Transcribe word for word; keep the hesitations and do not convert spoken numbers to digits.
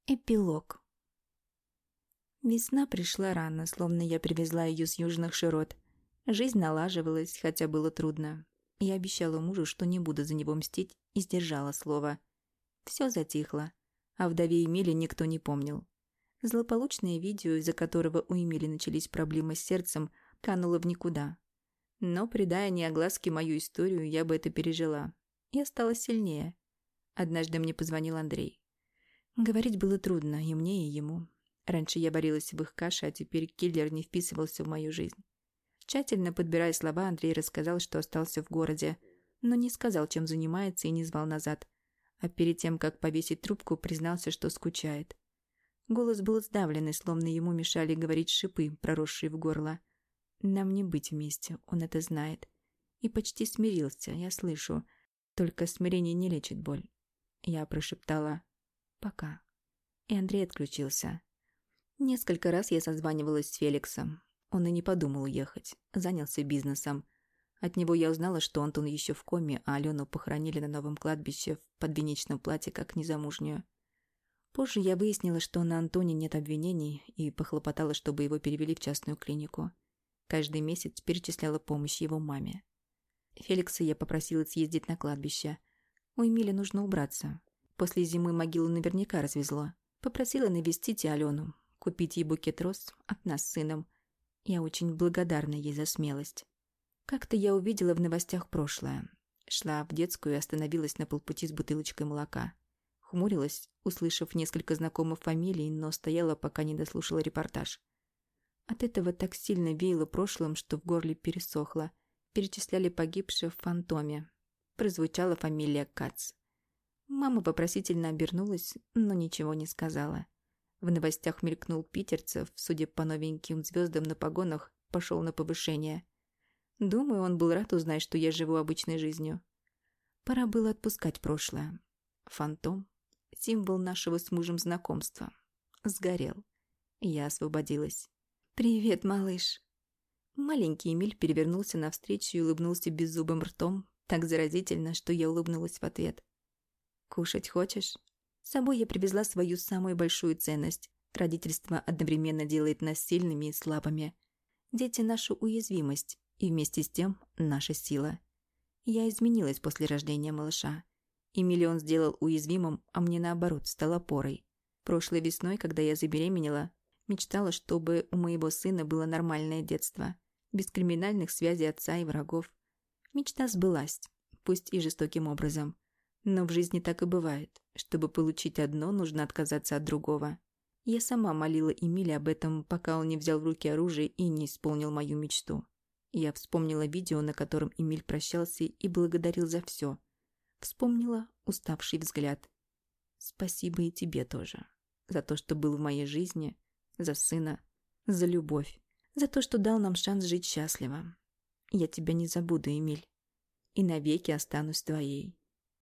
Эпилог. Весна пришла рано, словно я привезла ее с южных широт. Жизнь налаживалась, хотя было трудно. Я обещала мужу, что не буду за него мстить, и сдержала слово. Все затихло, а вдове Эмили никто не помнил. Злополучное видео, из-за которого у Эмили начались проблемы с сердцем, кануло в никуда. Но, придая неогласке мою историю, я бы это пережила. Я стала сильнее. Однажды мне позвонил Андрей. Говорить было трудно и мне, и ему. Раньше я варилась в их каше, а теперь киллер не вписывался в мою жизнь. Тщательно подбирая слова, Андрей рассказал, что остался в городе, но не сказал, чем занимается, и не звал назад. А перед тем, как повесить трубку, признался, что скучает. Голос был сдавленный, словно ему мешали говорить шипы, проросшие в горло. Нам не быть вместе, он это знает. И почти смирился, я слышу. Только смирение не лечит боль. Я прошептала «пока». И Андрей отключился. Несколько раз я созванивалась с Феликсом. Он и не подумал уехать. Занялся бизнесом. От него я узнала, что Антон еще в коме, а Алену похоронили на новом кладбище в подвенечном платье как незамужнюю. Позже я выяснила, что на Антоне нет обвинений, и похлопотала, чтобы его перевели в частную клинику. Каждый месяц перечисляла помощь его маме. Феликса я попросила съездить на кладбище. У Эмили нужно убраться. После зимы могилу наверняка развезло. Попросила навестить и Алену, купить ей букет роз от нас с сыном. Я очень благодарна ей за смелость. Как-то я увидела в новостях прошлое. Шла в детскую и остановилась на полпути с бутылочкой молока. Хмурилась, услышав несколько знакомых фамилий, но стояла, пока не дослушала репортаж. От этого так сильно веяло прошлым, что в горле пересохло. Перечисляли погибших в фантоме. Прозвучала фамилия Кац. Мама вопросительно обернулась, но ничего не сказала. В новостях мелькнул Питерцев, судя по новеньким звездам на погонах, пошел на повышение. Думаю, он был рад узнать, что я живу обычной жизнью. Пора было отпускать прошлое. Фантом, символ нашего с мужем знакомства, сгорел. Я освободилась. «Привет, малыш!» Маленький Эмиль перевернулся навстречу и улыбнулся беззубым ртом, так заразительно, что я улыбнулась в ответ. «Кушать хочешь?» С собой я привезла свою самую большую ценность. Родительство одновременно делает нас сильными и слабыми. Дети – наша уязвимость, и вместе с тем наша сила. Я изменилась после рождения малыша. Эмиль он сделал уязвимым, а мне наоборот стал опорой. Прошлой весной, когда я забеременела, мечтала, чтобы у моего сына было нормальное детство, без криминальных связей отца и врагов. Мечта сбылась, пусть и жестоким образом. Но в жизни так и бывает. Чтобы получить одно, нужно отказаться от другого. Я сама молила Эмиля об этом, пока он не взял в руки оружие и не исполнил мою мечту. Я вспомнила видео, на котором Эмиль прощался и благодарил за все. Вспомнила уставший взгляд. Спасибо и тебе тоже. За то, что был в моей жизни, за сына, за любовь, за то, что дал нам шанс жить счастливо. Я тебя не забуду, Эмиль, и навеки останусь твоей.